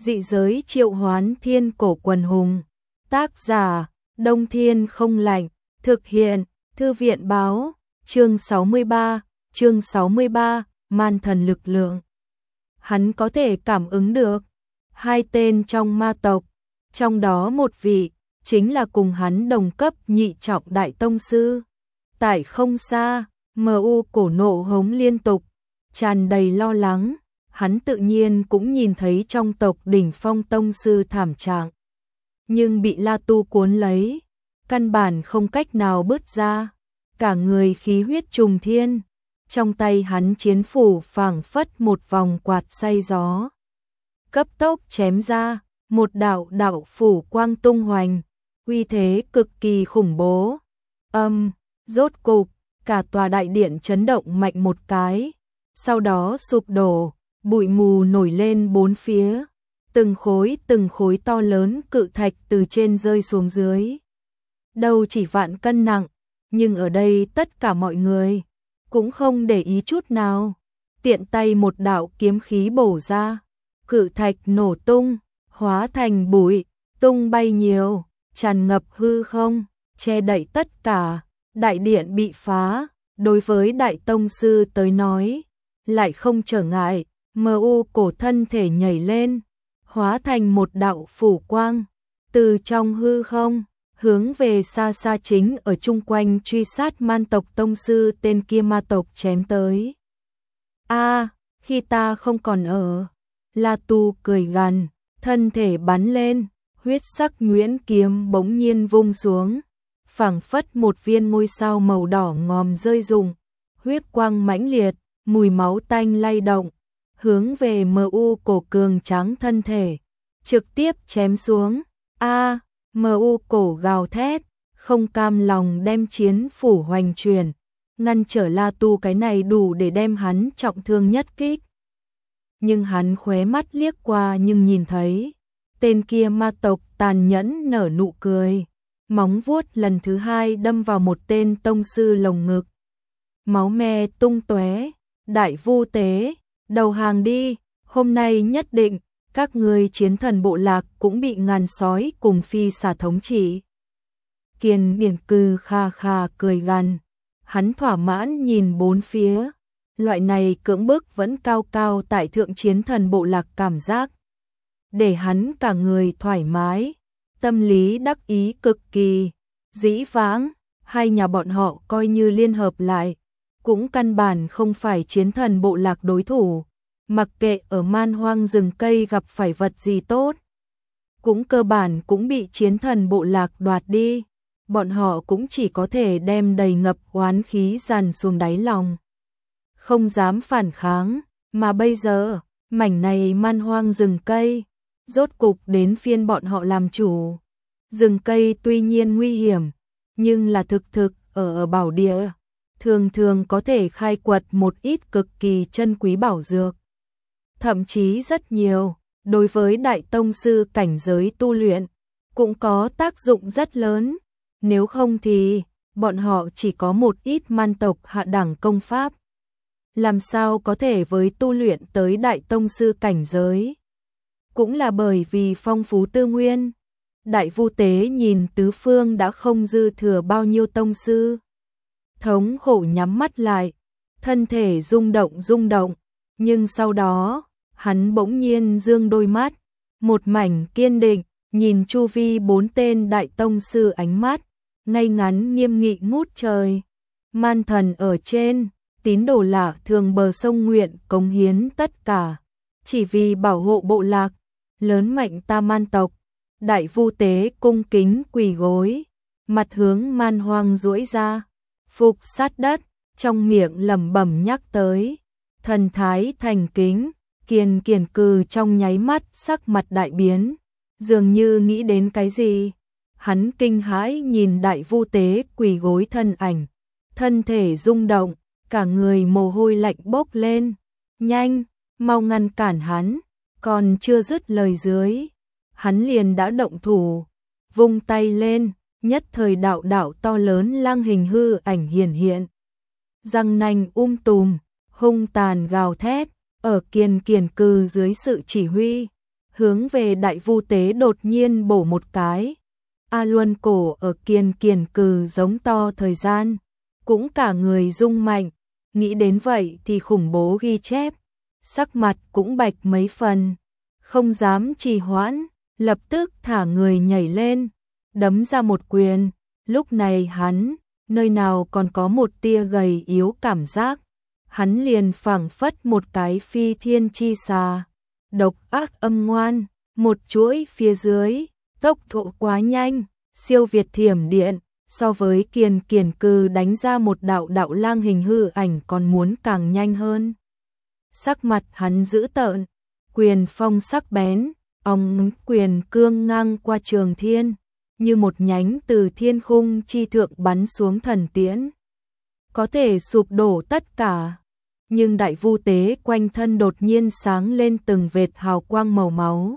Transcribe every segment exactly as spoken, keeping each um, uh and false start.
Dị giới triệu hoán thiên cổ quần hùng. Tác giả, Đông Thiên không lạnh. Thực hiện, Thư viện báo. Chương sáu mươi ba, chương sáu mươi ba, man thần lực lượng. Hắn có thể cảm ứng được hai tên trong ma tộc, trong đó một vị chính là cùng hắn đồng cấp nhị trọng đại tông sư. Tại không xa, em u cổ nộ hống liên tục, tràn đầy lo lắng, hắn tự nhiên cũng nhìn thấy trong tộc đỉnh phong tông sư thảm trạng, nhưng bị La Tu cuốn lấy, căn bản không cách nào bứt ra, cả người khí huyết trùng thiên, trong tay hắn chiến phủ phảng phất một vòng quạt xay gió, cấp tốc chém ra, một đạo đạo phủ quang tung hoành, uy thế cực kỳ khủng bố. Âm, rốt cục, cả tòa đại điện chấn động mạnh một cái, sau đó sụp đổ, bụi mù nổi lên bốn phía, từng khối từng khối to lớn cự thạch từ trên rơi xuống dưới. Đâu chỉ vạn cân nặng, nhưng ở đây tất cả mọi người cũng không để ý chút nào, tiện tay một đạo kiếm khí bổ ra, cự thạch nổ tung, hóa thành bụi, tung bay nhiều, tràn ngập hư không, che đậy tất cả, đại điện bị phá, đối với đại tông sư tới nói, lại không trở ngại, em u cổ thân thể nhảy lên, hóa thành một đạo phủ quang, từ trong hư không, hướng về xa xa chính ở chung quanh truy sát man tộc tông sư tên kia ma tộc chém tới. A, khi ta không còn ở, La Tu cười gằn, thân thể bắn lên, huyết sắc nhuyễn kiếm bỗng nhiên vung xuống, phảng phất một viên ngôi sao màu đỏ ngòm rơi rụng, huyết quang mãnh liệt, mùi máu tanh lay động, hướng về em u cổ cường tráng thân thể, trực tiếp chém xuống. A, em u cổ gào thét, không cam lòng đem chiến phủ hoành truyền, ngăn trở La Tu cái này đủ để đem hắn trọng thương nhất kích. Nhưng hắn khóe mắt liếc qua nhưng nhìn thấy, tên kia ma tộc tàn nhẫn nở nụ cười, móng vuốt lần thứ hai đâm vào một tên tông sư lồng ngực. Máu me tung tóe, đại vu tế, đầu hàng đi, hôm nay nhất định, các ngươi chiến thần bộ lạc cũng bị ngàn sói cùng phi xà thống trị. Kiền Điển Cư kha kha cười gằn, hắn thỏa mãn nhìn bốn phía, loại này cưỡng bức vẫn cao cao tại thượng chiến thần bộ lạc cảm giác, để hắn cả người thoải mái, tâm lý đắc ý cực kỳ, dĩ vãng, hai nhà bọn họ coi như liên hợp lại, cũng căn bản không phải chiến thần bộ lạc đối thủ, mặc kệ ở man hoang rừng cây gặp phải vật gì tốt, cũng cơ bản cũng bị chiến thần bộ lạc đoạt đi, bọn họ cũng chỉ có thể đem đầy ngập oán khí dàn xuống đáy lòng, không dám phản kháng, mà bây giờ, mảnh này man hoang rừng cây, rốt cục đến phiên bọn họ làm chủ. Rừng cây tuy nhiên nguy hiểm, nhưng là thực thực ở ở bảo địa, thường thường có thể khai quật một ít cực kỳ chân quý bảo dược. Thậm chí rất nhiều, đối với đại tông sư cảnh giới tu luyện, cũng có tác dụng rất lớn, nếu không thì, bọn họ chỉ có một ít man tộc hạ đẳng công pháp. Làm sao có thể với tu luyện tới đại tông sư cảnh giới? Cũng là bởi vì phong phú tư nguyên. Đại vu tế nhìn tứ phương đã không dư thừa bao nhiêu tông sư. Thống khổ nhắm mắt lại, thân thể rung động rung động, nhưng sau đó, hắn bỗng nhiên dương đôi mắt, một mảnh kiên định, nhìn chu vi bốn tên đại tông sư ánh mắt, ngay ngắn nghiêm nghị ngút trời. Man thần ở trên, tín đồ lạ thường bờ sông nguyện cống hiến tất cả, chỉ vì bảo hộ bộ lạc, lớn mạnh ta man tộc. Đại vu tế cung kính quỳ gối, mặt hướng man hoang duỗi ra, phục sát đất, trong miệng lẩm bẩm nhắc tới, thần thái thành kính. Kiền Kiền Cừ trong nháy mắt sắc mặt đại biến, dường như nghĩ đến cái gì, hắn kinh hãi nhìn đại vu tế quỳ gối thân ảnh, thân thể rung động, cả người mồ hôi lạnh bốc lên, nhanh, mau ngăn cản hắn, còn chưa dứt lời dưới, hắn liền đã động thủ, vung tay lên, nhất thời đạo đạo to lớn lang hình hư ảnh hiển hiện, răng nanh um tùm, hung tàn gào thét, ở Kiền Kiền Cừ dưới sự chỉ huy, hướng về Đại Vu Tế đột nhiên bổ một cái. A Luân Cổ ở kiền kiền cừ giống to thời gian, cũng cả người rung mạnh, nghĩ đến vậy thì khủng bố ghi chép, sắc mặt cũng bạch mấy phần, không dám trì hoãn, lập tức thả người nhảy lên, đấm ra một quyền. Lúc này hắn, nơi nào còn có một tia gầy yếu cảm giác, hắn liền phảng phất một cái phi thiên chi xà, độc ác âm ngoan, một chuỗi phía dưới, tốc độ quá nhanh, siêu việt thiểm điện, so với kiền kiền cừ đánh ra một đạo đạo lang hình hư ảnh còn muốn càng nhanh hơn. Sắc mặt hắn dữ tợn, quyền phong sắc bén, ong quyền cương ngang qua trường thiên, như một nhánh từ thiên khung chi thượng bắn xuống thần tiễn. Có thể sụp đổ tất cả, nhưng Đại Vu Tế quanh thân đột nhiên sáng lên từng vệt hào quang màu máu.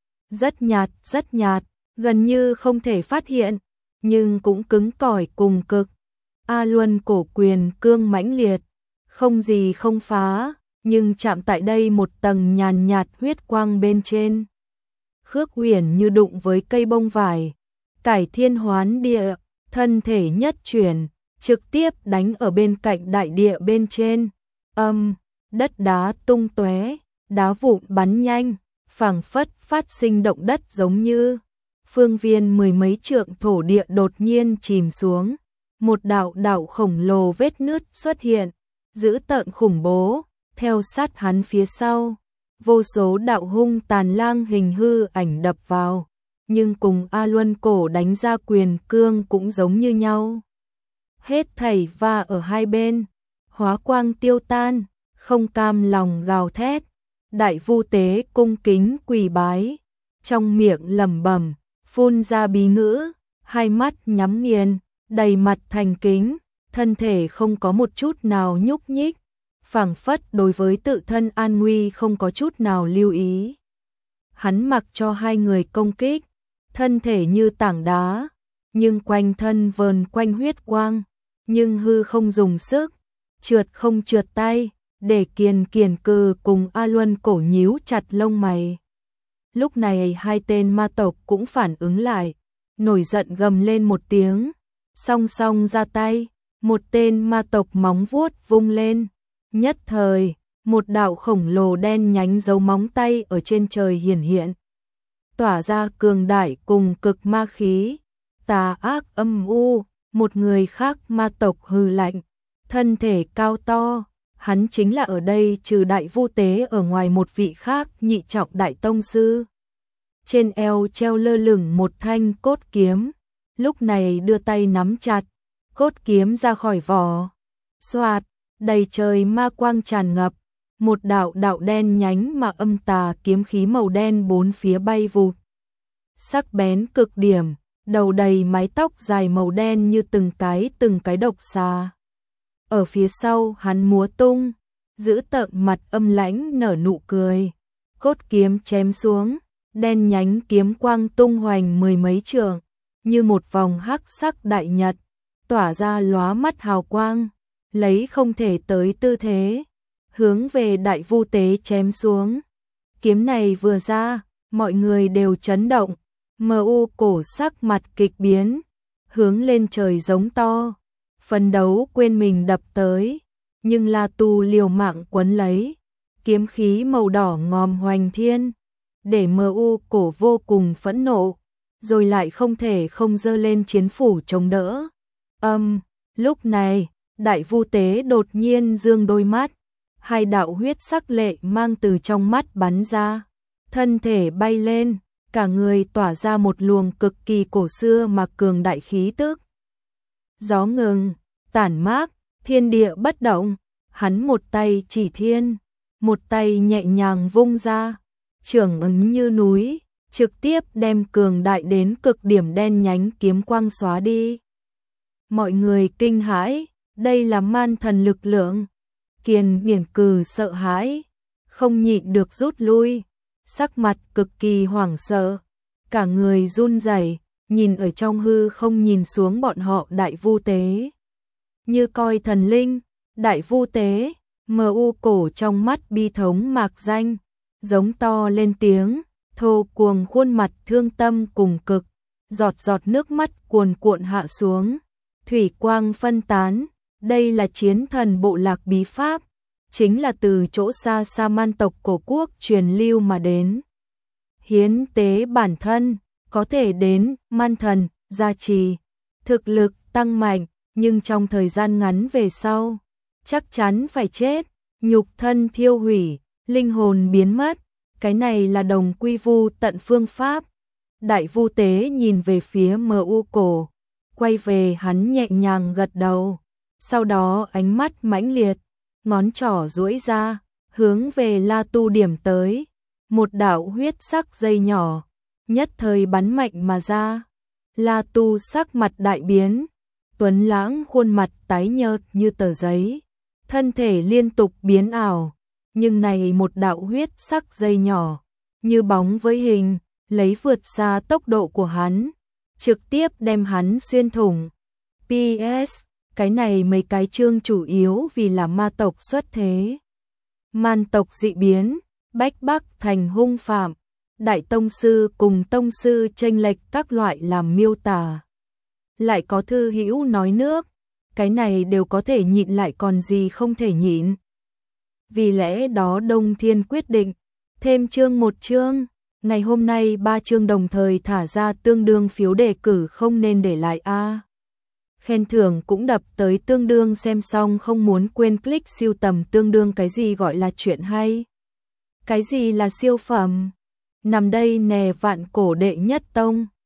Rất nhạt, rất nhạt, gần như không thể phát hiện, nhưng cũng cứng cỏi cùng cực. A Luân Cổ quyền cương mãnh liệt, không gì không phá, nhưng chạm tại đây một tầng nhàn nhạt huyết quang bên trên. Khước Huyền như đụng với cây bông vải, cải thiên hoán địa, thân thể nhất chuyển, trực tiếp đánh ở bên cạnh đại địa bên trên. Âm, đất đá tung tóe, đá vụn bắn nhanh, phảng phất phát sinh động đất giống như phương viên mười mấy trượng thổ địa đột nhiên chìm xuống. Một đạo đạo khổng lồ vết nứt xuất hiện, dữ tợn khủng bố, theo sát hắn phía sau. Vô số đạo hung tàn lang hình hư ảnh đập vào, nhưng cùng A Luân Cổ đánh ra quyền cương cũng giống như nhau. Hết thảy va ở hai bên, hóa quang tiêu tan, không cam lòng gào thét. Đại Vu Tế cung kính quỳ bái, trong miệng lẩm bẩm, phun ra bí ngữ, hai mắt nhắm nghiền, đầy mặt thành kính, thân thể không có một chút nào nhúc nhích, phảng phất đối với tự thân an nguy không có chút nào lưu ý. Hắn mặc cho hai người công kích, thân thể như tảng đá, nhưng quanh thân vờn quanh huyết quang, nhưng hư không dùng sức, trượt không trượt tay, để kiền kiền cừ cùng A Luân Cổ nhíu chặt lông mày. Lúc này hai tên ma tộc cũng phản ứng lại, nổi giận gầm lên một tiếng, song song ra tay, một tên ma tộc móng vuốt vung lên. Nhất thời, một đạo khổng lồ đen nhánh dấu móng tay ở trên trời hiển hiện, tỏa ra cường đại cùng cực ma khí, tà ác âm u. Một người khác ma tộc hừ lạnh, thân thể cao to, hắn chính là ở đây trừ Đại Vu Tế ở ngoài một vị khác nhị trọng đại tông sư. Trên eo treo lơ lửng một thanh cốt kiếm, lúc này đưa tay nắm chặt, cốt kiếm ra khỏi vỏ, xoạt, đầy trời ma quang tràn ngập, một đạo đạo đen nhánh mà âm tà kiếm khí màu đen bốn phía bay vụt. Sắc bén cực điểm, đầu đầy mái tóc dài màu đen như từng cái từng cái độc xà. Ở phía sau hắn múa tung, giữ tợn mặt âm lãnh nở nụ cười, cốt kiếm chém xuống, đen nhánh kiếm quang tung hoành mười mấy trượng, như một vòng hắc sắc đại nhật, tỏa ra lóa mắt hào quang, lấy không thể tới tư thế, hướng về Đại Vu Tế chém xuống. Kiếm này vừa ra, mọi người đều chấn động, mờ u cổ sắc mặt kịch biến, hướng lên trời giống to, phấn đấu quên mình đập tới, nhưng La Tu liều mạng quấn lấy, kiếm khí màu đỏ ngòm hoành thiên, để mờ u cổ vô cùng phẫn nộ, rồi lại không thể không giơ lên chiến phủ chống đỡ. Âm, lúc này, Đại Vu Tế đột nhiên dương đôi mắt, hai đạo huyết sắc lệ mang từ trong mắt bắn ra, thân thể bay lên, cả người tỏa ra một luồng cực kỳ cổ xưa mà cường đại khí tức. Gió ngừng, tản mát, thiên địa bất động, hắn một tay chỉ thiên, một tay nhẹ nhàng vung ra, trường ứng như núi, trực tiếp đem cường đại đến cực điểm đen nhánh kiếm quang xóa đi. Mọi người kinh hãi, đây là man thần lực lượng. Kiền Điển Cừ sợ hãi, không nhịn được rút lui, sắc mặt cực kỳ hoảng sợ, cả người run rẩy, nhìn ở trong hư không nhìn xuống bọn họ Đại Vu Tế. Như coi thần linh, Đại Vu Tế, mờ u cổ trong mắt bi thống mạc danh, giống to lên tiếng, Thô Cuồng khuôn mặt thương tâm cùng cực, giọt giọt nước mắt cuồn cuộn hạ xuống, thủy quang phân tán, đây là chiến thần bộ lạc bí pháp, chính là từ chỗ xa xa man tộc cổ quốc truyền lưu mà đến. Hiến tế bản thân, có thể đến man thần, gia trì, thực lực tăng mạnh, nhưng trong thời gian ngắn về sau, chắc chắn phải chết, nhục thân thiêu hủy, linh hồn biến mất, cái này là đồng quy vu tận phương pháp. Đại Vu Tế nhìn về phía Mờ U Cổ, quay về hắn nhẹ nhàng gật đầu, sau đó ánh mắt mãnh liệt, ngón trỏ duỗi ra, hướng về La Tu điểm tới, một đạo huyết sắc dây nhỏ, nhất thời bắn mạnh mà ra. La Tu sắc mặt đại biến, tuấn lãng khuôn mặt tái nhợt như tờ giấy, thân thể liên tục biến ảo, nhưng này một đạo huyết sắc dây nhỏ, như bóng với hình, lấy vượt xa tốc độ của hắn, trực tiếp đem hắn xuyên thủng. pê ét, cái này mấy cái chương chủ yếu vì là ma tộc xuất thế. Man tộc dị biến, bách bắc thành hung phạm, đại tông sư cùng tông sư chênh lệch các loại làm miêu tả. Lại có thư hữu nói nước, cái này đều có thể nhịn lại còn gì không thể nhịn. Vì lẽ đó Đông Thiên quyết định, thêm chương một chương, ngày hôm nay ba chương đồng thời thả ra tương đương phiếu đề cử không nên để lại a. Khen thưởng cũng đập tới tương đương xem xong không muốn quên click siêu tầm tương đương cái gì gọi là chuyện hay. Cái gì là siêu phẩm? Nằm đây nè vạn cổ đệ nhất tông.